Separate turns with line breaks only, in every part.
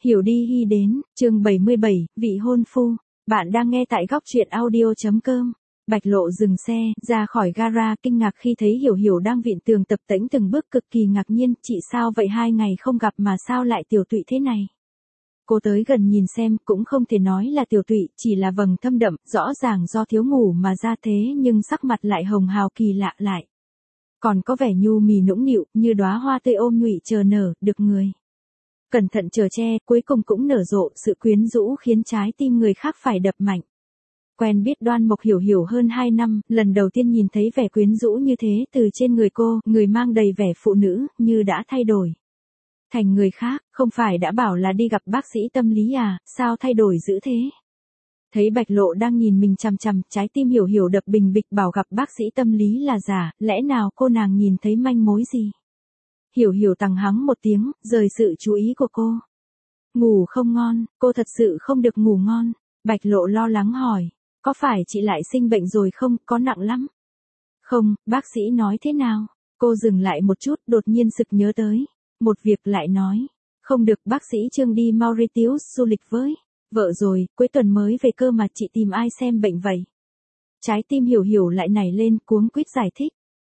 Hiểu đi hy đến, chương 77, vị hôn phu. Bạn đang nghe tại góc truyện audio.com. Bạch Lộ dừng xe, ra khỏi gara, kinh ngạc khi thấy Hiểu Hiểu đang vịn tường tập tễnh từng bước, cực kỳ ngạc nhiên. Chị sao vậy, 2 ngày không gặp mà sao lại tiểu tụy thế này? Cô tới gần nhìn xem, cũng không thể nói là tiểu tụy, chỉ là vầng thâm đậm, rõ ràng do thiếu ngủ mà ra thế, nhưng sắc mặt lại hồng hào kỳ lạ lại. Còn có vẻ nhu mì nũng nịu, như đóa hoa tươi ôm nhụy chờ nở, được người cẩn thận chở che, cuối cùng cũng nở rộ, sự quyến rũ khiến trái tim người khác phải đập mạnh. Quen biết Đoan Mộc Hiểu Hiểu hơn 2 năm, lần đầu tiên nhìn thấy vẻ quyến rũ như thế từ trên người cô, người mang đầy vẻ phụ nữ, như đã thay đổi thành người khác. Không phải đã bảo là đi gặp bác sĩ tâm lý à, sao thay đổi dữ thế? Thấy Bạch Lộ đang nhìn mình chằm chằm, trái tim Hiểu Hiểu đập bình bịch, bảo gặp bác sĩ tâm lý là giả, lẽ nào cô nàng nhìn thấy manh mối gì? Hiểu Hiểu tằng hắng một tiếng, rời sự chú ý của cô. Ngủ không ngon, cô thật sự không được ngủ ngon. Bạch Lộ lo lắng hỏi, có phải chị lại sinh bệnh rồi không, có nặng lắm? Không, bác sĩ nói thế nào? Cô dừng lại một chút, đột nhiên sực nhớ tới một việc, lại nói, không được, bác sĩ Trương đi Mauritius du lịch với vợ rồi, cuối tuần mới về cơ mà, chị tìm ai xem bệnh vậy? Trái tim Hiểu Hiểu lại nảy lên, cuống quýt giải thích.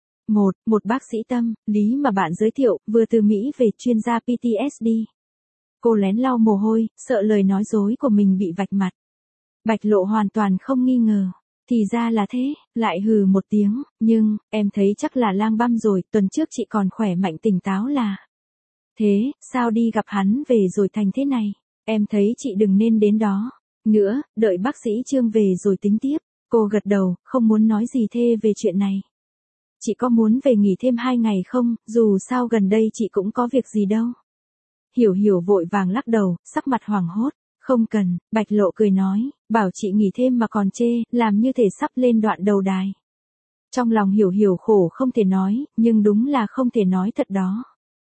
Một bác sĩ tâm lý mà bạn giới thiệu, vừa từ Mỹ về, chuyên gia PTSD. Cô lén lau mồ hôi, sợ lời nói dối của mình bị vạch mặt. Bạch Lộ hoàn toàn không nghi ngờ. Thì ra là thế, lại hừ một tiếng, nhưng, em thấy chắc là lang băm rồi, tuần trước chị còn khỏe mạnh tỉnh táo là. Thế, sao đi gặp hắn về rồi thành thế này? Em thấy chị đừng nên đến đó nữa, đợi bác sĩ Trương về rồi tính tiếp. Cô gật đầu, không muốn nói gì thê về chuyện này. Chị có muốn về nghỉ thêm 2 ngày không, dù sao gần đây chị cũng có việc gì đâu. Hiểu Hiểu vội vàng lắc đầu, sắc mặt hoảng hốt. Không cần, Bạch Lộ cười nói, bảo chị nghỉ thêm mà còn chê, làm như thể sắp lên đoạn đầu đài. Trong lòng Hiểu Hiểu khổ không thể nói, nhưng đúng là không thể nói thật đó.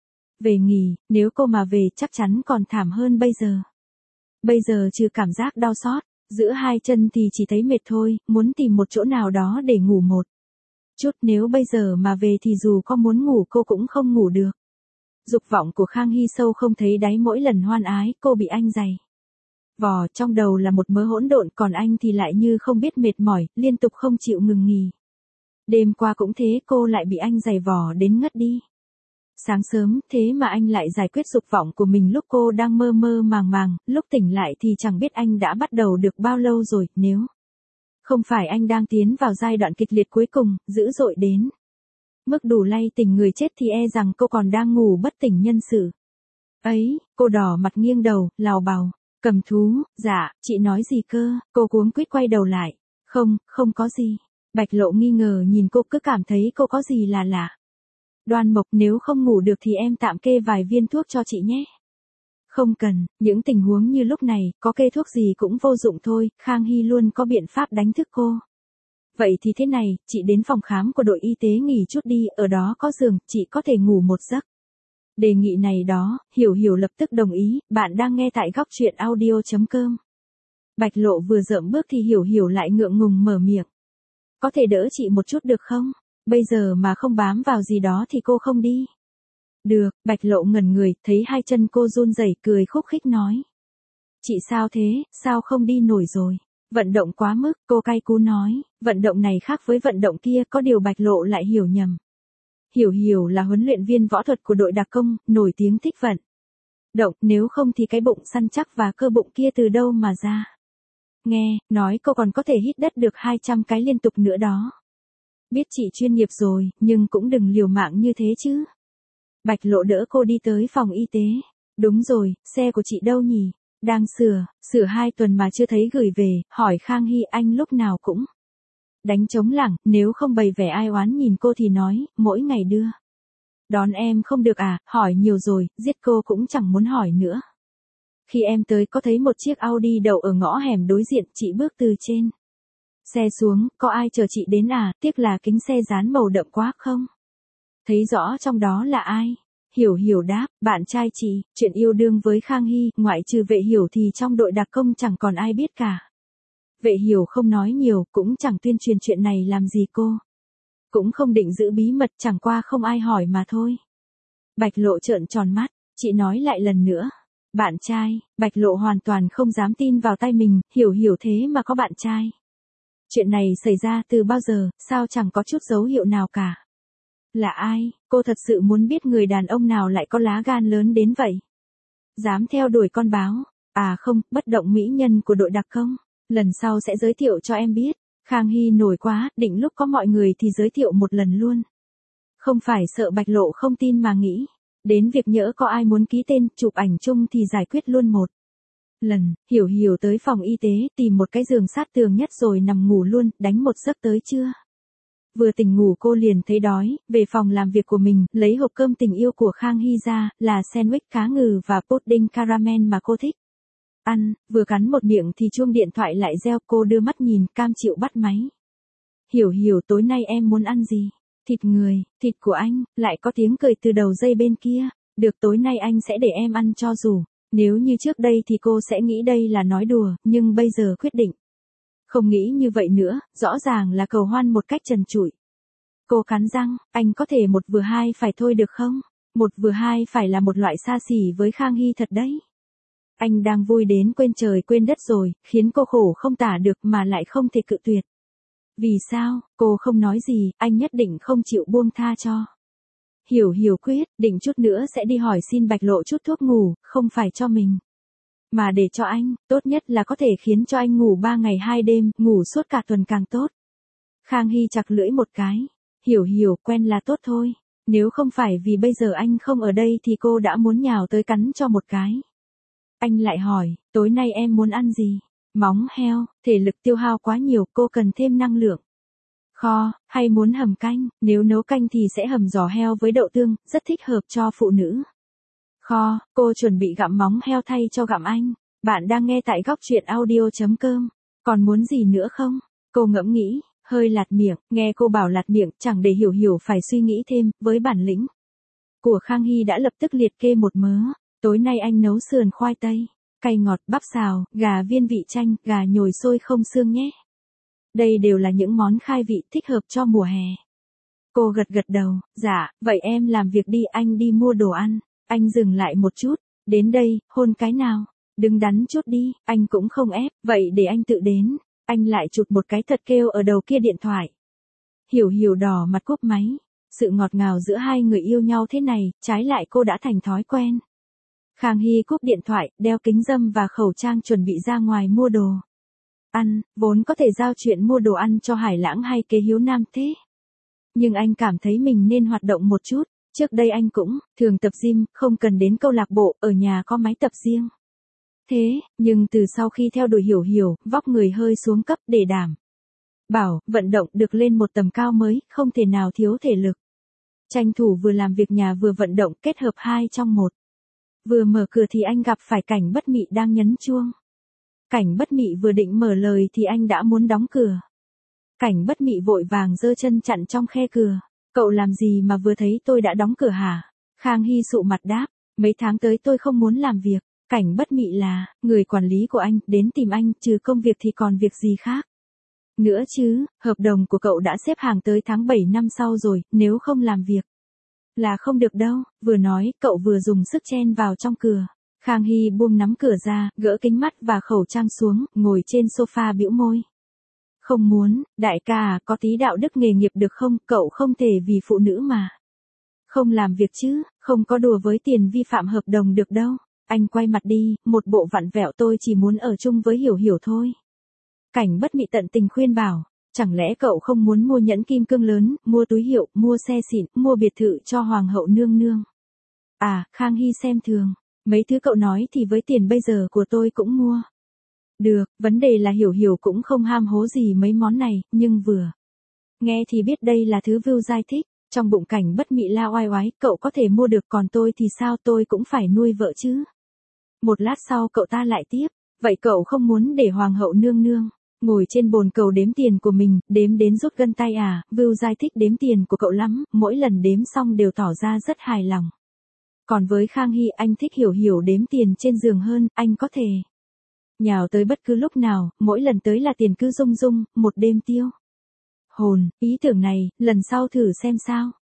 Về nghỉ, nếu cô mà về chắc chắn còn thảm hơn bây giờ. Bây giờ trừ cảm giác đau xót giữa hai chân thì chỉ thấy mệt thôi, muốn tìm một chỗ nào đó để ngủ một chút, nếu bây giờ mà về thì dù có muốn ngủ cô cũng không ngủ được. Dục vọng của Khang Hy sâu không thấy đáy, mỗi lần hoan ái, cô bị anh giày vò, trong đầu là một mớ hỗn độn, còn anh thì lại như không biết mệt mỏi, liên tục không chịu ngừng nghỉ. Đêm qua cũng thế, cô lại bị anh giày vò đến ngất đi. Sáng sớm, thế mà anh lại giải quyết dục vọng của mình lúc cô đang mơ mơ màng màng, lúc tỉnh lại thì chẳng biết anh đã bắt đầu được bao lâu rồi, nếu không phải anh đang tiến vào giai đoạn kịch liệt cuối cùng, dữ dội đến mức đủ lay tỉnh người chết thì e rằng cô còn đang ngủ bất tỉnh nhân sự. Ấy, cô đỏ mặt nghiêng đầu, lào bào, cầm thú, dạ, chị nói gì cơ? Cô cuống quýt quay đầu lại. Không có gì. Bạch Lộ nghi ngờ nhìn cô, cứ cảm thấy cô có gì là lạ. Đoan Mộc, nếu không ngủ được thì em tạm kê vài viên thuốc cho chị nhé. Không cần, những tình huống như lúc này, có kê thuốc gì cũng vô dụng thôi, Khang Hy luôn có biện pháp đánh thức cô. Vậy thì thế này, chị đến phòng khám của đội y tế nghỉ chút đi, ở đó có giường, chị có thể ngủ một giấc. Đề nghị này đó, Hiểu Hiểu lập tức đồng ý. Bạn đang nghe tại góc truyện audio.com. Bạch Lộ vừa dậm bước thì Hiểu Hiểu lại ngượng ngùng mở miệng. Có thể đỡ chị một chút được không? Bây giờ mà không bám vào gì đó thì cô không đi. Được, Bạch Lộ ngẩn người, thấy hai chân cô run rẩy, cười khúc khích nói. Chị sao thế, sao không đi nổi rồi? Vận động quá mức, cô cay cú nói. Vận động này khác với vận động kia, có điều Bạch Lộ lại hiểu nhầm. Hiểu Hiểu là huấn luyện viên võ thuật của đội đặc công, nổi tiếng thích vận động, nếu không thì cái bụng săn chắc và cơ bụng kia từ đâu mà ra. Nghe, nói cô còn có thể hít đất được 200 cái liên tục nữa đó. Biết chị chuyên nghiệp rồi, nhưng cũng đừng liều mạng như thế chứ. Bạch Lộ đỡ cô đi tới phòng y tế. Đúng rồi, xe của chị đâu nhỉ? Đang sửa 2 tuần mà chưa thấy gửi về, hỏi Khang Hy, anh lúc nào cũng đánh trống lảng, nếu không bày vẻ ai oán nhìn cô thì nói, mỗi ngày đưa đón em không được à, hỏi nhiều rồi, giết cô cũng chẳng muốn hỏi nữa. Khi em tới có thấy một chiếc Audi đậu ở ngõ hẻm đối diện, chị bước từ trên xe xuống, có ai chờ chị đến à, tiếc là kính xe dán màu đậm quá không? Thấy rõ trong đó là ai? Hiểu Hiểu đáp, bạn trai chị, chuyện yêu đương với Khang Hy, ngoại trừ Vệ Hiểu thì trong đội đặc công chẳng còn ai biết cả. Vệ Hiểu không nói nhiều, cũng chẳng tuyên truyền chuyện này làm gì cô. Cũng không định giữ bí mật, chẳng qua không ai hỏi mà thôi. Bạch Lộ trợn tròn mắt, chị nói lại lần nữa. Bạn trai, Bạch Lộ hoàn toàn không dám tin vào tai mình, hiểu hiểu thế mà có bạn trai. Chuyện này xảy ra từ bao giờ, sao chẳng có chút dấu hiệu nào cả. Là ai, cô thật sự muốn biết người đàn ông nào lại có lá gan lớn đến vậy. Dám theo đuổi con báo, à không, bất động mỹ nhân của đội đặc công, lần sau sẽ giới thiệu cho em biết. Khang Hy nổi quá, định lúc có mọi người thì giới thiệu một lần luôn. Không phải sợ Bạch Lộ không tin mà nghĩ. Đến việc nhỡ có ai muốn ký tên, chụp ảnh chung thì giải quyết luôn một lần. Hiểu hiểu tới phòng y tế, tìm một cái giường sát tường nhất rồi nằm ngủ luôn, đánh một giấc tới trưa. Vừa tỉnh ngủ cô liền thấy đói, về phòng làm việc của mình, lấy hộp cơm tình yêu của Khang Hy ra, là sandwich cá ngừ và pudding caramel mà cô thích. Ăn, vừa cắn một miệng thì chuông điện thoại lại reo, cô đưa mắt nhìn, cam chịu bắt máy. Hiểu hiểu tối nay em muốn ăn gì? Thịt người, thịt của anh, lại có tiếng cười từ đầu dây bên kia. Được tối nay anh sẽ để em ăn cho dù. Nếu như trước đây thì cô sẽ nghĩ đây là nói đùa, nhưng bây giờ quyết định. Không nghĩ như vậy nữa, rõ ràng là cầu hoan một cách trần trụi. Cô cắn răng, anh có thể một vừa hai phải thôi được không? Một vừa hai phải là một loại xa xỉ với Khang Hy thật đấy. Anh đang vui đến quên trời quên đất rồi, khiến cô khổ không tả được mà lại không thể cự tuyệt. Vì sao, cô không nói gì, anh nhất định không chịu buông tha cho. Hiểu hiểu quyết, định chút nữa sẽ đi hỏi xin Bạch Lộ chút thuốc ngủ, không phải cho mình. Mà để cho anh, tốt nhất là có thể khiến cho anh ngủ 3 ngày 2 đêm, ngủ suốt cả tuần càng tốt. Khang Hy chặt lưỡi một cái. Hiểu hiểu, quen là tốt thôi. Nếu không phải vì bây giờ anh không ở đây thì cô đã muốn nhào tới cắn cho một cái. Anh lại hỏi, tối nay em muốn ăn gì? Móng heo, thể lực tiêu hao quá nhiều, cô cần thêm năng lượng. Kho, hay muốn hầm canh, nếu nấu canh thì sẽ hầm giò heo với đậu tương, rất thích hợp cho phụ nữ. Kho, cô chuẩn bị gặm móng heo thay cho gặm anh. Bạn đang nghe tại góc truyện audio.com. Còn muốn gì nữa không? Cô ngẫm nghĩ, hơi lạt miệng, nghe cô bảo lạt miệng, chẳng để hiểu hiểu phải suy nghĩ thêm, với bản lĩnh của Khang Hy đã lập tức liệt kê một mớ. Tối nay anh nấu sườn khoai tây, cay ngọt, bắp xào, gà viên vị chanh, gà nhồi xôi không xương nhé. Đây đều là những món khai vị thích hợp cho mùa hè. Cô gật gật đầu, dạ, vậy em làm việc đi, anh đi mua đồ ăn. Anh dừng lại một chút, đến đây, hôn cái nào. Đừng đắn chút đi, anh cũng không ép, vậy để anh tự đến. Anh lại chụp một cái thật kêu ở đầu kia điện thoại. Hiểu hiểu đỏ mặt cúp máy. Sự ngọt ngào giữa hai người yêu nhau thế này, trái lại cô đã thành thói quen. Khang Hy cúp điện thoại, đeo kính râm và khẩu trang chuẩn bị ra ngoài mua đồ ăn, vốn có thể giao chuyện mua đồ ăn cho Hải Lãng hay Kế Hiếu Nam thế. Nhưng anh cảm thấy mình nên hoạt động một chút, trước đây anh cũng thường tập gym, không cần đến câu lạc bộ, ở nhà có máy tập riêng. Thế, nhưng từ sau khi theo đuổi hiểu hiểu, vóc người hơi xuống cấp để đảm bảo, vận động được lên một tầm cao mới, không thể nào thiếu thể lực. Tranh thủ vừa làm việc nhà vừa vận động, kết hợp 2 trong 1. Vừa mở cửa thì anh gặp phải Cảnh Bất Mị đang nhấn chuông. Cảnh Bất Mị vừa định mở lời thì anh đã muốn đóng cửa. Cảnh Bất Mị vội vàng giơ chân chặn trong khe cửa. Cậu làm gì mà vừa thấy tôi đã đóng cửa hả? Khang Hy sụ mặt đáp, mấy tháng tới tôi không muốn làm việc. Cảnh Bất Mị là người quản lý của anh, đến tìm anh, trừ công việc thì còn việc gì khác nữa chứ, hợp đồng của cậu đã xếp hàng tới tháng 7 năm sau rồi, nếu không làm việc là không được đâu. Vừa nói, cậu vừa dùng sức chen vào trong cửa. Khang Hy buông nắm cửa ra, gỡ kính mắt và khẩu trang xuống, ngồi trên sofa bĩu môi. Không muốn, đại ca à, có tí đạo đức nghề nghiệp được không, cậu không thể vì phụ nữ mà không làm việc chứ, không có đùa với tiền vi phạm hợp đồng được đâu. Anh quay mặt đi, một bộ vặn vẹo, tôi chỉ muốn ở chung với hiểu hiểu thôi. Cảnh Bất Mị tận tình khuyên bảo, chẳng lẽ cậu không muốn mua nhẫn kim cương lớn, mua túi hiệu, mua xe xịn, mua biệt thự cho hoàng hậu nương nương? À, Khang Hy xem thường, mấy thứ cậu nói thì với tiền bây giờ của tôi cũng mua được, vấn đề là hiểu hiểu cũng không ham hố gì mấy món này, nhưng vừa nghe thì biết đây là thứ Vưu Giai thích. Trong bụng Cảnh Bất Mị la oai oái, cậu có thể mua được còn tôi thì sao, tôi cũng phải nuôi vợ chứ. Một lát sau cậu ta lại tiếp, vậy cậu không muốn để hoàng hậu nương nương ngồi trên bồn cầu đếm tiền của mình, đếm đến rút gân tay à? Vưu Giai thích đếm tiền của cậu lắm, mỗi lần đếm xong đều tỏ ra rất hài lòng. Còn với Khang Hy, anh thích hiểu hiểu đếm tiền trên giường hơn, anh có thể nhào tới bất cứ lúc nào, mỗi lần tới là tiền cứ rung rung, một đêm tiêu hồn. Ý tưởng này, lần sau thử xem sao.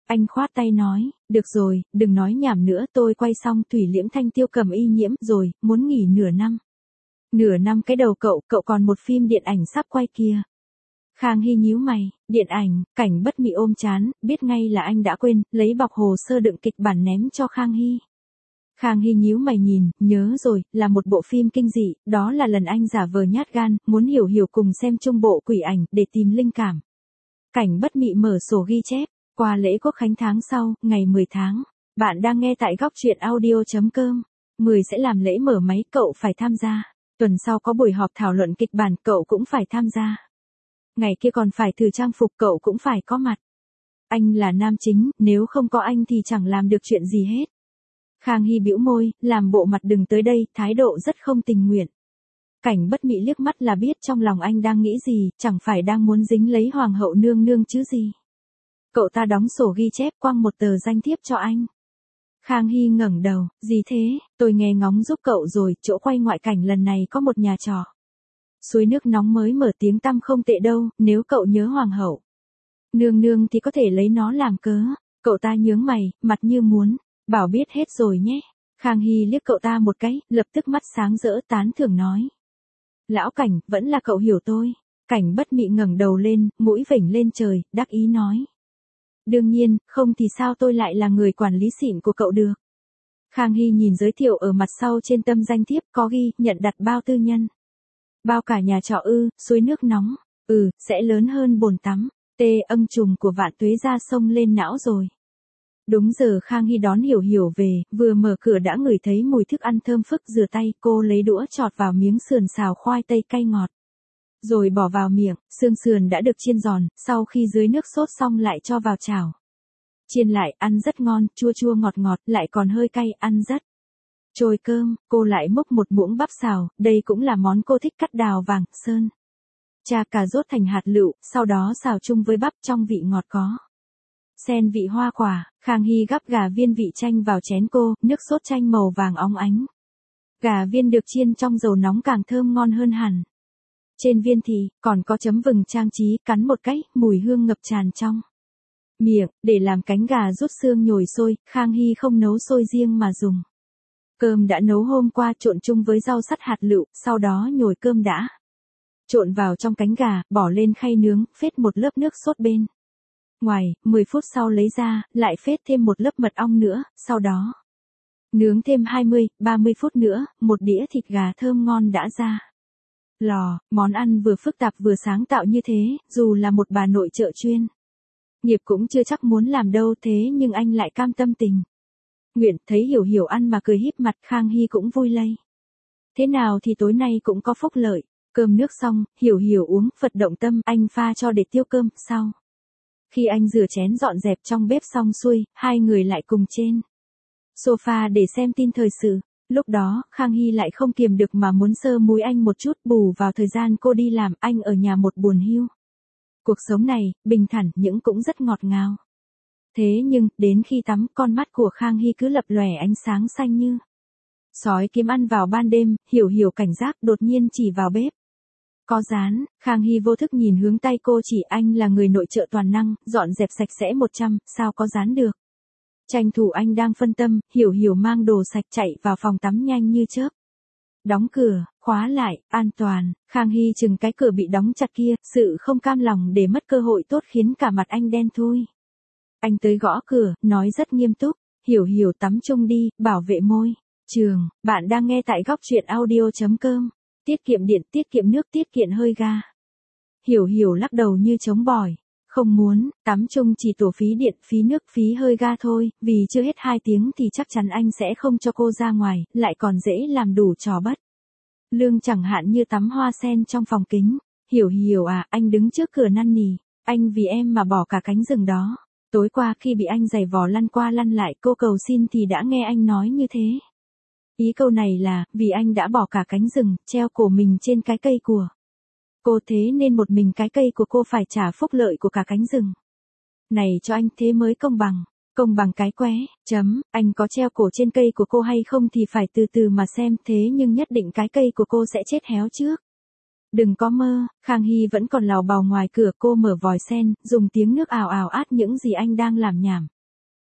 Anh khoát tay nói, được rồi, đừng nói nhảm nữa, tôi quay xong Thủy Liễm Thanh Tiêu cầm y nhiễm rồi, muốn nghỉ nửa năm. Nửa năm cái đầu cậu còn một phim điện ảnh sắp quay kia. Khang Hy nhíu mày, điện ảnh, Cảnh Bất Mị ôm chán, biết ngay là anh đã quên, lấy bọc hồ sơ đựng kịch bản ném cho Khang Hy. Khang Hy nhíu mày nhìn, nhớ rồi, là một bộ phim kinh dị, đó là lần anh giả vờ nhát gan, muốn hiểu hiểu cùng xem chung bộ quỷ ảnh, để tìm linh cảm. Cảnh Bất Mị mở sổ ghi chép, qua lễ Quốc khánh tháng sau, ngày 10 tháng. Bạn đang nghe tại góc truyện audio.com. 10 sẽ làm lễ mở máy, cậu phải tham gia. Tuần sau có buổi họp thảo luận kịch bản, cậu cũng phải tham gia. Ngày kia còn phải thử trang phục, cậu cũng phải có mặt. Anh là nam chính, nếu không có anh thì chẳng làm được chuyện gì hết. Khang Hy bĩu môi, làm bộ mặt đừng tới đây, thái độ rất không tình nguyện. Cảnh Bất Mị liếc mắt là biết trong lòng anh đang nghĩ gì, chẳng phải đang muốn dính lấy hoàng hậu nương nương chứ gì. Cậu ta đóng sổ ghi chép, quăng một tờ danh thiếp cho anh. Khang Hy ngẩng đầu, gì thế, tôi nghe ngóng giúp cậu rồi, chỗ quay ngoại cảnh lần này có một nhà trọ. Suối nước nóng mới mở tiếng tăm không tệ đâu, nếu cậu nhớ hoàng hậu nương nương thì có thể lấy nó làm cớ. Cậu ta nhướng mày, mặt như muốn, bảo biết hết rồi nhé. Khang Hy liếc cậu ta một cái, lập tức mắt sáng rỡ tán thưởng nói. Lão Cảnh, vẫn là cậu hiểu tôi. Cảnh Bất Mị ngẩng đầu lên, mũi vểnh lên trời, đắc ý nói. Đương nhiên, không thì sao tôi lại là người quản lý xịn của cậu được. Khang Hy nhìn giới thiệu ở mặt sau trên tâm danh thiếp có ghi, nhận đặt bao tư nhân. Bao cả nhà trọ ư, suối nước nóng, sẽ lớn hơn bồn tắm, âm trùng của Vạn Tuế ra sông lên não rồi. Đúng giờ Khang Hy đón Hiểu Hiểu về, vừa mở cửa đã ngửi thấy mùi thức ăn thơm phức, rửa tay, cô lấy đũa chọt vào miếng sườn xào khoai tây cay ngọt. Rồi bỏ vào miệng, xương sườn đã được chiên giòn, sau khi dưới nước sốt xong lại cho vào chảo. Chiên lại, ăn rất ngon, chua chua ngọt ngọt, lại còn hơi cay, ăn rất. Trôi cơm, cô lại múc một muỗng bắp xào, đây cũng là món cô thích, cắt đào vàng, sơn. Cha cà rốt thành hạt lựu, sau đó xào chung với bắp, trong vị ngọt có. Xen vị hoa quả. Khang Hy gắp gà viên vị chanh vào chén cô, nước sốt chanh màu vàng óng ánh. Gà viên được chiên trong dầu nóng càng thơm ngon hơn hẳn. Trên viên thì, còn có chấm vừng trang trí, cắn một cái, mùi hương ngập tràn trong miệng. Để làm cánh gà rút xương nhồi sôi, Khang Hy không nấu sôi riêng mà dùng cơm đã nấu hôm qua, trộn chung với rau sắt hạt lựu, sau đó nhồi cơm đã trộn vào trong cánh gà, bỏ lên khay nướng, phết một lớp nước sốt bên ngoài, 10 phút sau lấy ra, lại phết thêm một lớp mật ong nữa, sau đó nướng thêm 20-30 phút nữa, một đĩa thịt gà thơm ngon đã ra lò. Món ăn vừa phức tạp vừa sáng tạo như thế, dù là một bà nội trợ chuyên nghiệp cũng chưa chắc muốn làm đâu, thế nhưng anh lại cam tâm tình nguyện. Thấy Hiểu Hiểu ăn mà cười híp mặt, Khang Hy cũng vui lây. Thế nào thì tối nay cũng có phúc lợi. Cơm nước xong, Hiểu Hiểu uống Phật động tâm, anh pha cho để tiêu cơm. Sau khi anh rửa chén dọn dẹp trong bếp xong xuôi, hai người lại cùng trên sofa để xem tin thời sự. Lúc đó, Khang Hy lại không kiềm được mà muốn sơ múi anh một chút, bù vào thời gian cô đi làm, anh ở nhà một buồn hiu. Cuộc sống này, bình thản nhưng cũng rất ngọt ngào. Thế nhưng, đến khi tắm, con mắt của Khang Hy cứ lập lòe ánh sáng xanh như sói kiếm ăn vào ban đêm. Hiểu Hiểu cảnh giác, đột nhiên chỉ vào bếp. Có rán. Khang Hy vô thức nhìn hướng tay cô chỉ, anh là người nội trợ toàn năng, dọn dẹp sạch sẽ 100, sao có rán được. Tranh thủ anh đang phân tâm, Hiểu Hiểu mang đồ sạch chạy vào phòng tắm nhanh như chớp. Đóng cửa, khóa lại, an toàn. Khang Hy chừng cái cửa bị đóng chặt kia, sự không cam lòng để mất cơ hội tốt khiến cả mặt anh đen thui. Anh tới gõ cửa, nói rất nghiêm túc, Hiểu Hiểu tắm chung đi, bảo vệ môi trường. Bạn đang nghe tại góc truyện audio.com. Tiết kiệm điện, tiết kiệm nước, tiết kiệm hơi ga. Hiểu Hiểu lắc đầu như chống bỏi. Không muốn, tắm chung chỉ tổ phí điện, phí nước, phí hơi ga thôi, vì chưa hết 2 tiếng thì chắc chắn anh sẽ không cho cô ra ngoài, lại còn dễ làm đủ trò bất lương, chẳng hạn như tắm hoa sen trong phòng kính. Hiểu Hiểu à, anh đứng trước cửa năn nỉ, anh vì em mà bỏ cả cánh rừng đó. Tối qua khi bị anh giày vò lăn qua lăn lại, cô cầu xin thì đã nghe anh nói như thế. Ý câu này là, vì anh đã bỏ cả cánh rừng, treo cổ mình trên cái cây của cô, thế nên một mình cái cây của cô phải trả phúc lợi của cả cánh rừng này cho anh, thế mới công bằng. Công bằng cái qué, anh có treo cổ trên cây của cô hay không thì phải từ từ mà xem, thế nhưng nhất định cái cây của cô sẽ chết héo trước. Đừng có mơ. Khang Hy vẫn còn lào bào ngoài cửa, cô mở vòi sen, dùng tiếng nước ào ào át những gì anh đang làm nhảm.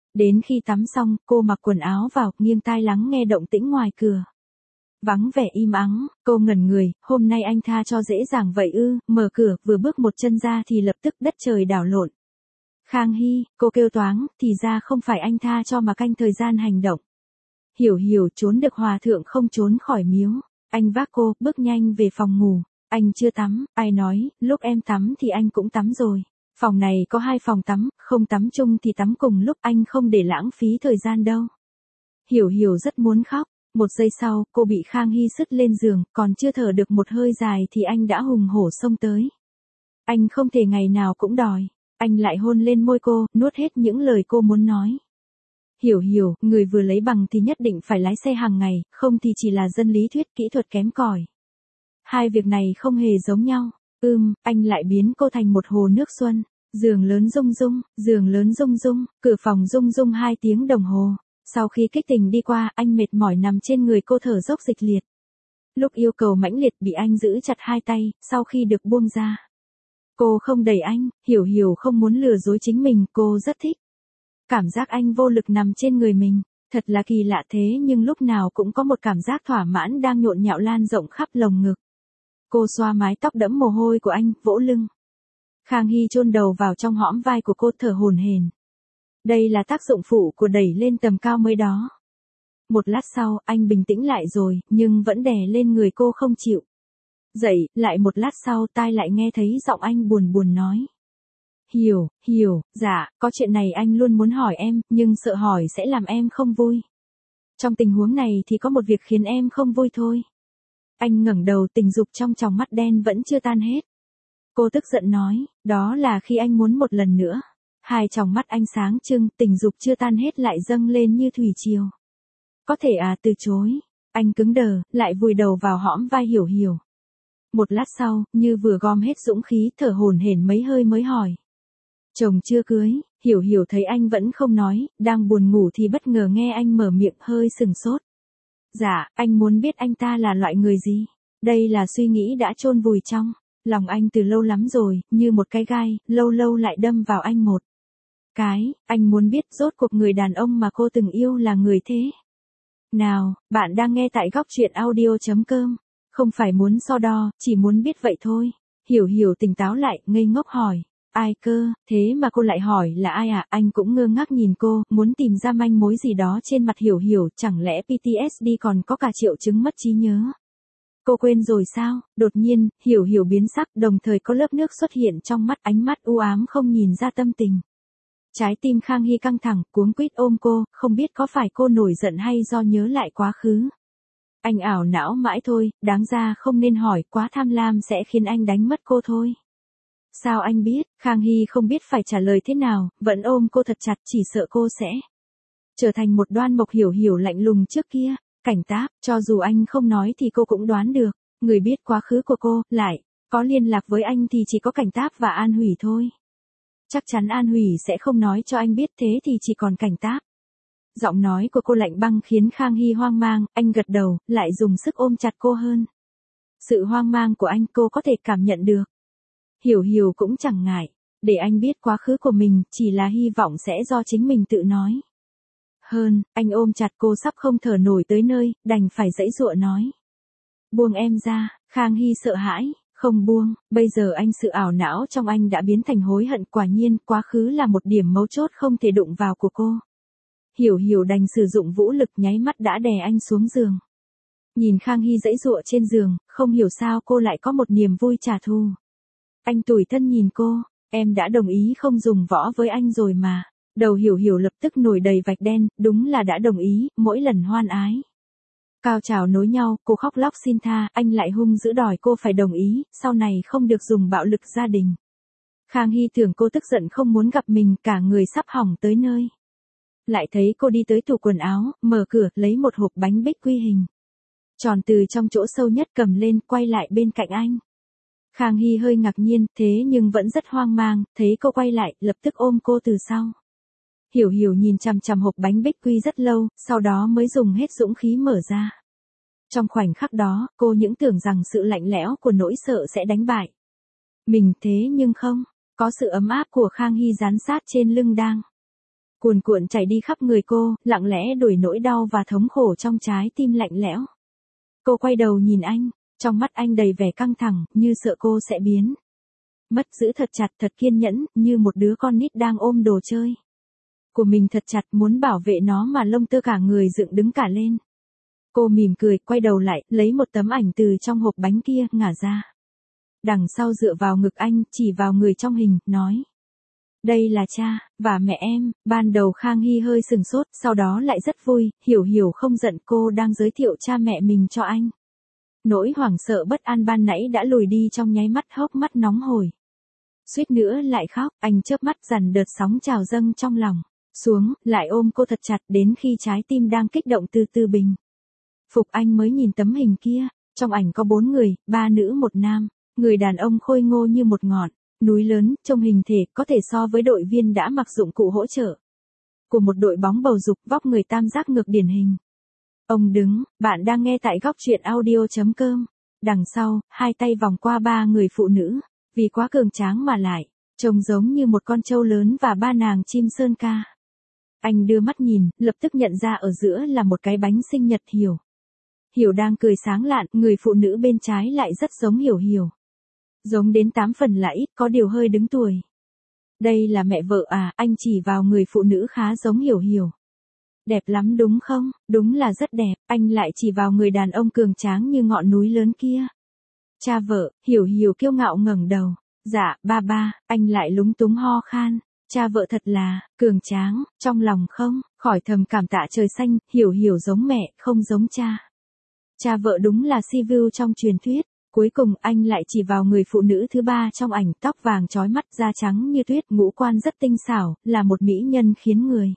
Đến khi tắm xong, cô mặc quần áo vào, nghiêng tai lắng nghe động tĩnh ngoài cửa. Vắng vẻ im ắng, cô ngẩn người, hôm nay anh tha cho dễ dàng vậy ư? Mở cửa, vừa bước một chân ra thì lập tức đất trời đảo lộn. Khang Hy, cô kêu toáng, thì ra không phải anh tha cho mà canh thời gian hành động. Hiểu hiểu trốn được hòa thượng không trốn khỏi miếu. Anh vác cô, bước nhanh về phòng ngủ. Anh chưa tắm, ai nói, lúc em tắm thì anh cũng tắm rồi. Phòng này có 2 phòng tắm, không tắm chung thì tắm cùng lúc, anh không để lãng phí thời gian đâu. Hiểu hiểu rất muốn khóc. Một giây sau, cô bị Khang Hy sứt lên giường, còn chưa thở được một hơi dài thì anh đã hùng hổ xông tới. Anh không thể ngày nào cũng đòi. Anh lại hôn lên môi cô, nuốt hết những lời cô muốn nói. Hiểu hiểu, người vừa lấy bằng thì nhất định phải lái xe hàng ngày, không thì chỉ là dân lý thuyết kỹ thuật kém cỏi. Hai việc này không hề giống nhau. Anh lại biến cô thành một hồ nước xuân. Giường lớn rung rung, giường lớn rung rung, cửa phòng rung rung 2 tiếng đồng hồ. Sau khi kích tình đi qua, anh mệt mỏi nằm trên người cô thở dốc dịch liệt. Lúc yêu cầu mãnh liệt bị anh giữ chặt 2 tay, sau khi được buông ra. Cô không đẩy anh, hiểu hiểu không muốn lừa dối chính mình, cô rất thích. Cảm giác anh vô lực nằm trên người mình, thật là kỳ lạ thế nhưng lúc nào cũng có một cảm giác thỏa mãn đang nhộn nhạo lan rộng khắp lồng ngực. Cô xoa mái tóc đẫm mồ hôi của anh, vỗ lưng. Khang Hy chôn đầu vào trong hõm vai của cô thở hổn hển. Đây là tác dụng phụ của đẩy lên tầm cao mới đó. Một lát sau, anh bình tĩnh lại rồi, nhưng vẫn đè lên người cô không chịu. Dậy, lại một lát sau tai lại nghe thấy giọng anh buồn buồn nói. Hiểu, dạ, có chuyện này anh luôn muốn hỏi em, nhưng sợ hỏi sẽ làm em không vui. Trong tình huống này thì có một việc khiến em không vui thôi. Anh ngẩng đầu, tình dục trong tròng mắt đen vẫn chưa tan hết. Cô tức giận nói, đó là khi anh muốn một lần nữa. 2 tròng mắt anh sáng trưng, tình dục chưa tan hết lại dâng lên như thủy triều. Có thể từ chối. Anh cứng đờ, lại vùi đầu vào hõm vai hiểu hiểu. Một lát sau, như vừa gom hết dũng khí, thở hổn hển mấy hơi mới hỏi. Chồng chưa cưới, hiểu hiểu thấy anh vẫn không nói, đang buồn ngủ thì bất ngờ nghe anh mở miệng hơi sừng sốt. Dạ, anh muốn biết anh ta là loại người gì. Đây là suy nghĩ đã chôn vùi trong lòng anh từ lâu lắm rồi, như một cái gai, lâu lâu lại đâm vào anh một cái. Anh muốn biết rốt cuộc người đàn ông mà cô từng yêu là người thế nào. Bạn đang nghe tại góc truyện audio.com. Không phải muốn so đo, chỉ muốn biết vậy thôi. Hiểu hiểu tỉnh táo lại, ngây ngốc hỏi. Ai cơ, thế mà cô lại hỏi là ai à? Anh cũng ngơ ngác nhìn cô, muốn tìm ra manh mối gì đó trên mặt hiểu hiểu, chẳng lẽ PTSD còn có cả triệu chứng mất trí nhớ. Cô quên rồi sao? Đột nhiên, hiểu hiểu biến sắc, đồng thời có lớp nước xuất hiện trong mắt, ánh mắt u ám không nhìn ra tâm tình. Trái tim Khang Hy căng thẳng, cuống quýt ôm cô, không biết có phải cô nổi giận hay do nhớ lại quá khứ. Anh ảo não mãi thôi, đáng ra không nên hỏi, quá tham lam sẽ khiến anh đánh mất cô thôi. Sao anh biết? Khang Hy không biết phải trả lời thế nào, vẫn ôm cô thật chặt, chỉ sợ cô sẽ trở thành một Đoan Mộc hiểu hiểu lạnh lùng trước kia. Cảnh tác, cho dù anh không nói thì cô cũng đoán được, người biết quá khứ của cô, lại có liên lạc với anh thì chỉ có Cảnh Tác và An Hủy thôi. Chắc chắn An Hủy sẽ không nói cho anh biết, thế thì chỉ còn Cảnh Tác. Giọng nói của cô lạnh băng khiến Khang Hy hoang mang, anh gật đầu, lại dùng sức ôm chặt cô hơn. Sự hoang mang của anh cô có thể cảm nhận được. Hiểu hiểu cũng chẳng ngại, để anh biết quá khứ của mình, chỉ là hy vọng sẽ do chính mình tự nói. Hơn, anh ôm chặt cô sắp không thở nổi tới nơi, đành phải giãy giụa nói. Buông em ra. Khang Hy sợ hãi, không buông, bây giờ anh sự ảo não trong anh đã biến thành hối hận, quả nhiên, quá khứ là một điểm mấu chốt không thể đụng vào của cô. Hiểu hiểu đành sử dụng vũ lực, nháy mắt đã đè anh xuống giường. Nhìn Khang Hy giãy giụa trên giường, không hiểu sao cô lại có một niềm vui trả thù. Anh tủi thân nhìn cô, em đã đồng ý không dùng võ với anh rồi mà. Đầu hiểu hiểu lập tức nổi đầy vạch đen, đúng là đã đồng ý, mỗi lần hoan ái. Cao trào nối nhau, cô khóc lóc xin tha, anh lại hung dữ đòi cô phải đồng ý, sau này không được dùng bạo lực gia đình. Khang Hy tưởng cô tức giận không muốn gặp mình, cả người sắp hỏng tới nơi. Lại thấy cô đi tới tủ quần áo, mở cửa, lấy một hộp bánh bích quy hình tròn từ trong chỗ sâu nhất cầm lên, quay lại bên cạnh anh. Khang Hy hơi ngạc nhiên, thế nhưng vẫn rất hoang mang, thấy cô quay lại, lập tức ôm cô từ sau. Hiểu hiểu nhìn chằm chằm hộp bánh bích quy rất lâu, sau đó mới dùng hết dũng khí mở ra. Trong khoảnh khắc đó, cô những tưởng rằng sự lạnh lẽo của nỗi sợ sẽ đánh bại mình, thế nhưng không, có sự ấm áp của Khang Hy dán sát trên lưng đang cuồn cuộn chảy đi khắp người cô, lặng lẽ đuổi nỗi đau và thống khổ trong trái tim lạnh lẽo. Cô quay đầu nhìn anh, trong mắt anh đầy vẻ căng thẳng, như sợ cô sẽ biến mất, giữ thật chặt, thật kiên nhẫn, như một đứa con nít đang ôm đồ chơi của mình thật chặt, muốn bảo vệ nó mà lông tơ cả người dựng đứng cả lên. Cô mỉm cười, quay đầu lại, lấy một tấm ảnh từ trong hộp bánh kia, ngả ra. Đằng sau dựa vào ngực anh, chỉ vào người trong hình, nói. Đây là cha, và mẹ em. Ban đầu Khang Hy hơi sừng sốt, sau đó lại rất vui, hiểu không giận, cô đang giới thiệu cha mẹ mình cho anh. Nỗi hoảng sợ bất an ban nãy đã lùi đi trong nháy mắt, hốc mắt nóng hổi. Suýt nữa lại khóc, anh chớp mắt dằn đợt sóng trào dâng trong lòng. Xuống, lại ôm cô thật chặt đến khi trái tim đang kích động từ từ bình phục. Anh mới nhìn tấm hình kia, trong ảnh có 4 người, 3 nữ 1 nam, người đàn ông khôi ngô như một ngọn núi lớn, trông hình thể có thể so với đội viên đã mặc dụng cụ hỗ trợ của một đội bóng bầu dục, vóc người tam giác ngực điển hình. Ông đứng, bạn đang nghe tại góc truyện audio.com. Đằng sau, 2 tay vòng qua 3 người phụ nữ, vì quá cường tráng mà lại trông giống như một con trâu lớn và 3 nàng chim sơn ca. Anh đưa mắt nhìn, lập tức nhận ra ở giữa là một cái bánh sinh nhật Hiểu. Hiểu đang cười sáng lạn, người phụ nữ bên trái lại rất giống Hiểu. Giống đến 8 phần là ít, có điều hơi đứng tuổi. Đây là mẹ vợ à, anh chỉ vào người phụ nữ khá giống Hiểu. Đẹp lắm đúng không? Đúng là rất đẹp, anh lại chỉ vào người đàn ông cường tráng như ngọn núi lớn kia. Cha vợ, Hiểu kiêu ngạo ngẩng đầu. Dạ, ba, anh lại lúng túng ho khan. Cha vợ thật là cường tráng, trong lòng không khỏi thầm cảm tạ trời xanh, Hiểu giống mẹ, không giống cha. Cha vợ đúng là si vu trong truyền thuyết. Cuối cùng anh lại chỉ vào người phụ nữ thứ 3 trong ảnh, tóc vàng chói mắt, da trắng như tuyết, ngũ quan rất tinh xảo, là một mỹ nhân khiến người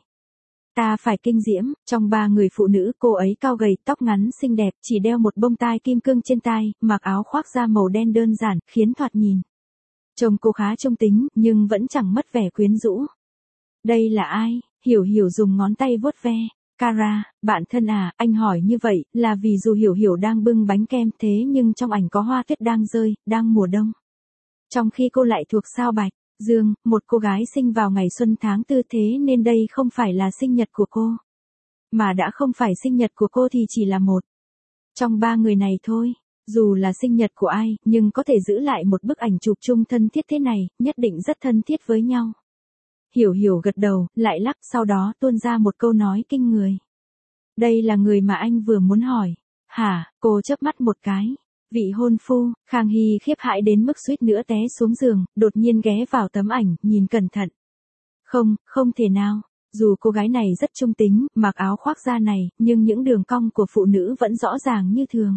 ta phải kinh diễm. Trong 3 người phụ nữ, cô ấy cao gầy, tóc ngắn xinh đẹp, chỉ đeo một bông tai kim cương trên tai, mặc áo khoác da màu đen đơn giản, khiến thoạt nhìn trông cô khá trung tính, nhưng vẫn chẳng mất vẻ quyến rũ. Đây là ai? Hiểu dùng ngón tay vuốt ve. Cara, bạn thân à, anh hỏi như vậy, là vì dù Hiểu đang bưng bánh kem, thế nhưng trong ảnh có hoa tuyết đang rơi, đang mùa đông. Trong khi cô lại thuộc sao Bạch Dương, một cô gái sinh vào ngày xuân tháng 4, thế nên đây không phải là sinh nhật của cô. Mà đã không phải sinh nhật của cô thì chỉ là một trong 3 người này thôi. Dù là sinh nhật của ai, nhưng có thể giữ lại một bức ảnh chụp chung thân thiết thế này, nhất định rất thân thiết với nhau. Hiểu gật đầu, lại lắc, sau đó tuôn ra một câu nói kinh người. Đây là người mà anh vừa muốn hỏi. Hả? Cô chớp mắt một cái. Vị hôn phu. Khang Hy khiếp hãi đến mức suýt nữa té xuống giường, đột nhiên ghé vào tấm ảnh, nhìn cẩn thận. Không thể nào. Dù cô gái này rất trung tính, mặc áo khoác da này, nhưng những đường cong của phụ nữ vẫn rõ ràng như thường.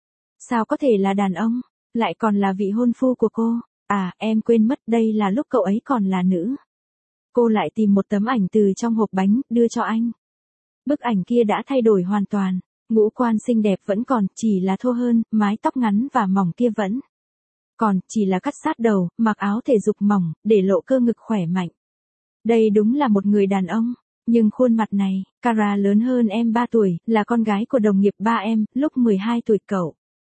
Sao có thể là đàn ông? Lại còn là vị hôn phu của cô? À, em quên mất, đây là lúc cậu ấy còn là nữ. Cô lại tìm một tấm ảnh từ trong hộp bánh, đưa cho anh. Bức ảnh kia đã thay đổi hoàn toàn. Ngũ quan xinh đẹp vẫn còn, chỉ là thô hơn, mái tóc ngắn và mỏng kia vẫn còn, chỉ là cắt sát đầu, mặc áo thể dục mỏng, để lộ cơ ngực khỏe mạnh. Đây đúng là một người đàn ông. Nhưng khuôn mặt này, Cara lớn hơn em 3 tuổi, là con gái của đồng nghiệp ba em, lúc 12 tuổi cậu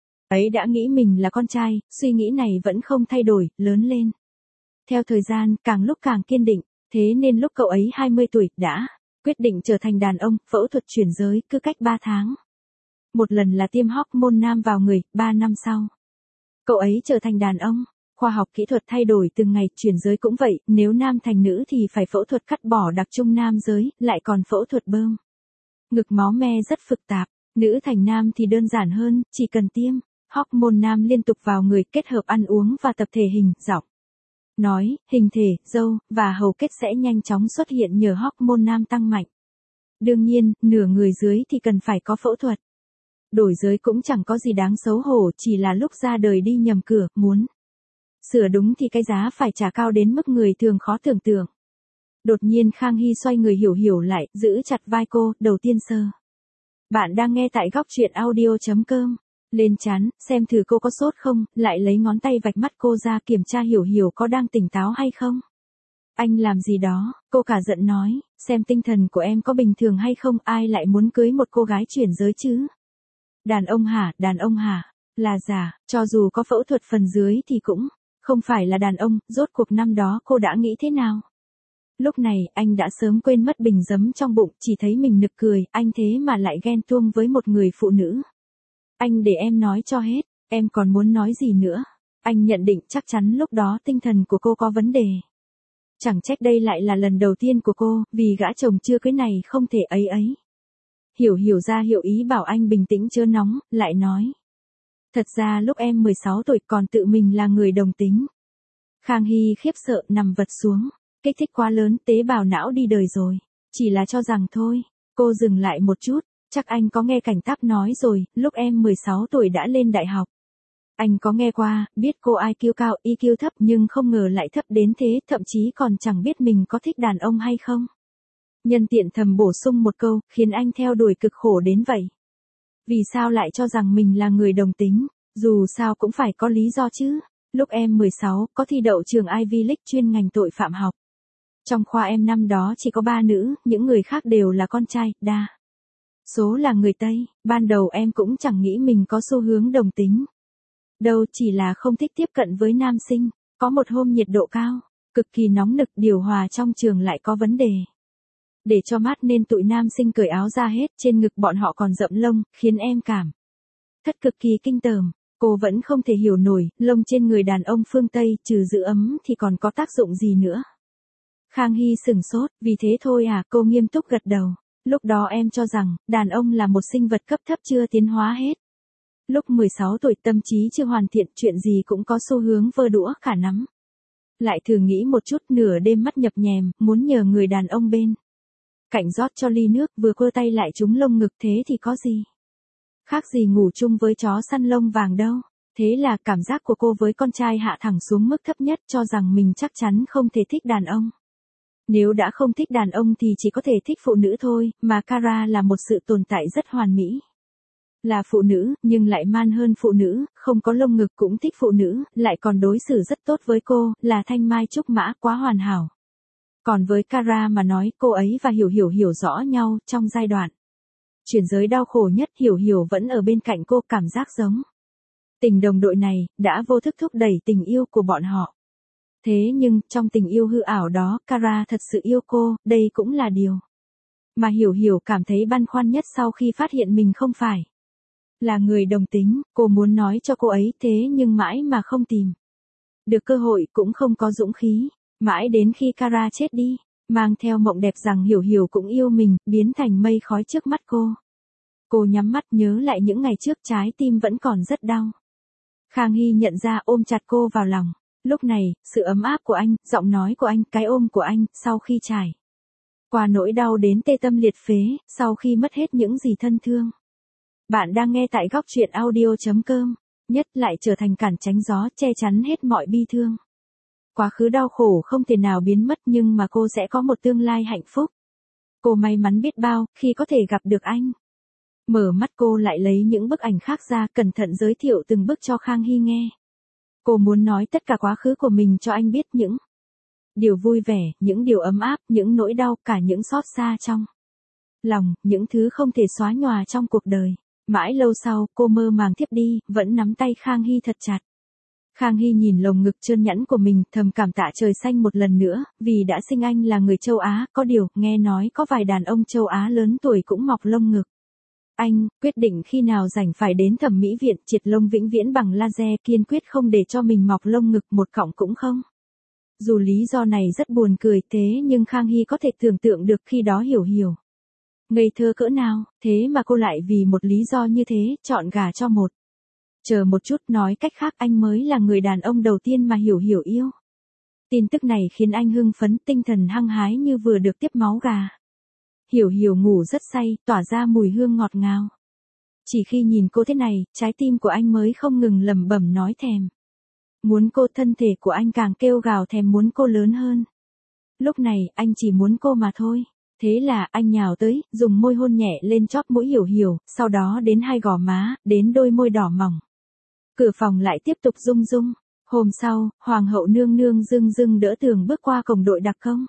ấy đã nghĩ mình là con trai, suy nghĩ này vẫn không thay đổi, lớn lên. Theo thời gian, càng lúc càng kiên định, thế nên lúc cậu ấy 20 tuổi, đã quyết định trở thành đàn ông, phẫu thuật chuyển giới, cứ cách 3 tháng. Một lần là tiêm hormone nam vào người, 3 năm sau. Cậu ấy trở thành đàn ông. Khoa học kỹ thuật thay đổi từng ngày, chuyển giới cũng vậy, nếu nam thành nữ thì phải phẫu thuật cắt bỏ đặc trưng nam giới, lại còn phẫu thuật bơm ngực máu me rất phức tạp. Nữ thành nam thì đơn giản hơn, chỉ cần tiêm hormone nam liên tục vào người, kết hợp ăn uống và tập thể hình, giọng nói, hình thể, râu và hầu kết sẽ nhanh chóng xuất hiện nhờ hormone nam tăng mạnh. Đương nhiên, nửa người dưới thì cần phải có phẫu thuật. Đổi giới cũng chẳng có gì đáng xấu hổ, chỉ là lúc ra đời đi nhầm cửa, muốn sửa đúng thì cái giá phải trả cao đến mức người thường khó tưởng tượng. Đột nhiên Khang Hy xoay người Hiểu lại, giữ chặt vai cô, đầu tiên sờ. Bạn đang nghe tại góc truyện audio.com. Lên trán, xem thử cô có sốt không, lại lấy ngón tay vạch mắt cô ra kiểm tra Hiểu có đang tỉnh táo hay không. Anh làm gì đó, cô cả giận nói, xem tinh thần của em có bình thường hay không, ai lại muốn cưới một cô gái chuyển giới chứ. Đàn ông hả, là giả, cho dù có phẫu thuật phần dưới thì cũng không phải là đàn ông, rốt cuộc năm đó cô đã nghĩ thế nào? Lúc này, anh đã sớm quên mất bình giấm trong bụng, chỉ thấy mình nực cười, anh thế mà lại ghen tuông với một người phụ nữ. Anh để em nói cho hết, em còn muốn nói gì nữa? Anh nhận định chắc chắn lúc đó tinh thần của cô có vấn đề. Chẳng trách đây lại là lần đầu tiên của cô, vì gã chồng chưa cưới này không thể ấy ấy. Hiểu ra hiệu ý bảo anh bình tĩnh chớ nóng, lại nói. Thật ra lúc em 16 tuổi còn tự mình là người đồng tính. Khang Hy khiếp sợ nằm vật xuống, kích thích quá lớn tế bào não đi đời rồi. Chỉ là cho rằng thôi, cô dừng lại một chút, chắc anh có nghe cảnh Táp nói rồi, lúc em 16 tuổi đã lên đại học. Anh có nghe qua, biết cô IQ cao, EQ thấp nhưng không ngờ lại thấp đến thế, thậm chí còn chẳng biết mình có thích đàn ông hay không. Nhân tiện thầm bổ sung một câu, khiến anh theo đuổi cực khổ đến vậy. Vì sao lại cho rằng mình là người đồng tính, dù sao cũng phải có lý do chứ. Lúc em 16, có thi đậu trường Ivy League chuyên ngành tội phạm học. Trong khoa em năm đó chỉ có 3 nữ, những người khác đều là con trai, đa số là người Tây. Ban đầu em cũng chẳng nghĩ mình có xu hướng đồng tính. Đâu chỉ là không thích tiếp cận với nam sinh. Có một hôm nhiệt độ cao, cực kỳ nóng nực, điều hòa trong trường lại có vấn đề. Để cho mát nên tụi nam sinh cởi áo ra hết, trên ngực bọn họ còn rậm lông, khiến em cảm thất cực kỳ kinh tởm. Cô vẫn không thể hiểu nổi, lông trên người đàn ông phương Tây trừ giữ ấm thì còn có tác dụng gì nữa. Khang Hy sửng sốt, vì thế thôi à, cô nghiêm túc gật đầu. Lúc đó em cho rằng, đàn ông là một sinh vật cấp thấp chưa tiến hóa hết. Lúc 16 tuổi tâm trí chưa hoàn thiện, chuyện gì cũng có xu hướng vơ đũa khả nắm. Lại thử nghĩ một chút, nửa đêm mắt nhập nhèm, muốn nhờ người đàn ông bên cạnh rót cho ly nước, vừa quơ tay lại trúng lông ngực, thế thì có gì khác gì ngủ chung với chó săn lông vàng đâu. Thế là cảm giác của cô với con trai hạ thẳng xuống mức thấp nhất, cho rằng mình chắc chắn không thể thích đàn ông. Nếu đã không thích đàn ông thì chỉ có thể thích phụ nữ thôi, mà Kara là một sự tồn tại rất hoàn mỹ. Là phụ nữ, nhưng lại man hơn phụ nữ, không có lông ngực cũng thích phụ nữ, lại còn đối xử rất tốt với cô, là thanh mai trúc mã, quá hoàn hảo. Còn với Kara mà nói, cô ấy và Hiểu rõ nhau, trong giai đoạn chuyển giới đau khổ nhất, Hiểu vẫn ở bên cạnh cô, cảm giác giống tình đồng đội này, đã vô thức thúc đẩy tình yêu của bọn họ. Thế nhưng, trong tình yêu hư ảo đó, Kara thật sự yêu cô, đây cũng là điều mà Hiểu cảm thấy băn khoăn nhất sau khi phát hiện mình không phải là người đồng tính. Cô muốn nói cho cô ấy thế nhưng mãi mà không tìm được cơ hội, cũng không có dũng khí. Mãi đến khi Kara chết đi, mang theo mộng đẹp rằng Hiểu cũng yêu mình, biến thành mây khói trước mắt cô. Cô nhắm mắt nhớ lại những ngày trước, trái tim vẫn còn rất đau. Khang Hy nhận ra, ôm chặt cô vào lòng. Lúc này, sự ấm áp của anh, giọng nói của anh, cái ôm của anh, sau khi trải qua nỗi đau đến tê tâm liệt phế, sau khi mất hết những gì thân thương. Bạn đang nghe tại góc truyện audio.com, nhất lại trở thành cản tránh gió, che chắn hết mọi bi thương. Quá khứ đau khổ không thể nào biến mất, nhưng mà cô sẽ có một tương lai hạnh phúc. Cô may mắn biết bao, khi có thể gặp được anh. Mở mắt cô lại lấy những bức ảnh khác ra, cẩn thận giới thiệu từng bức cho Khang Hy nghe. Cô muốn nói tất cả quá khứ của mình cho anh biết, những điều vui vẻ, những điều ấm áp, những nỗi đau, cả những xót xa trong lòng, những thứ không thể xóa nhòa trong cuộc đời. Mãi lâu sau, cô mơ màng thiếp đi, vẫn nắm tay Khang Hy thật chặt. Khang Hy nhìn lồng ngực trơn nhẵn của mình, thầm cảm tạ trời xanh một lần nữa, vì đã sinh anh là người châu Á. Có điều, nghe nói có vài đàn ông châu Á lớn tuổi cũng mọc lông ngực. Anh quyết định khi nào rảnh phải đến thẩm mỹ viện triệt lông vĩnh viễn bằng laser, kiên quyết không để cho mình mọc lông ngực một cọng cũng không. Dù lý do này rất buồn cười, thế nhưng Khang Hy có thể tưởng tượng được khi đó Hiểu ngây thơ cỡ nào, thế mà cô lại vì một lý do như thế, chọn gả cho một. Chờ một chút, nói cách khác, anh mới là người đàn ông đầu tiên mà Hiểu yêu. Tin tức này khiến anh hưng phấn, tinh thần hăng hái như vừa được tiếp máu gà. Hiểu ngủ rất say, tỏa ra mùi hương ngọt ngào. Chỉ khi nhìn cô thế này, trái tim của anh mới không ngừng lẩm bẩm nói thèm. Muốn cô, thân thể của anh càng kêu gào thèm muốn cô lớn hơn. Lúc này, anh chỉ muốn cô mà thôi. Thế là, anh nhào tới, dùng môi hôn nhẹ lên chóp mũi Hiểu, sau đó đến hai gò má, đến đôi môi đỏ mỏng. Cửa phòng lại tiếp tục rung rung. Hôm sau, Hoàng hậu nương nương dưng đỡ tường bước qua cổng đội đặc công.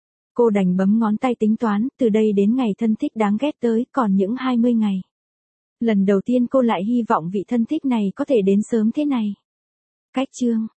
Cô đành bấm ngón tay tính toán, từ đây đến ngày thân thích đáng ghét tới, còn những 20 ngày. Lần đầu tiên cô lại hy vọng vị thân thích này có thể đến sớm thế này. Cách chương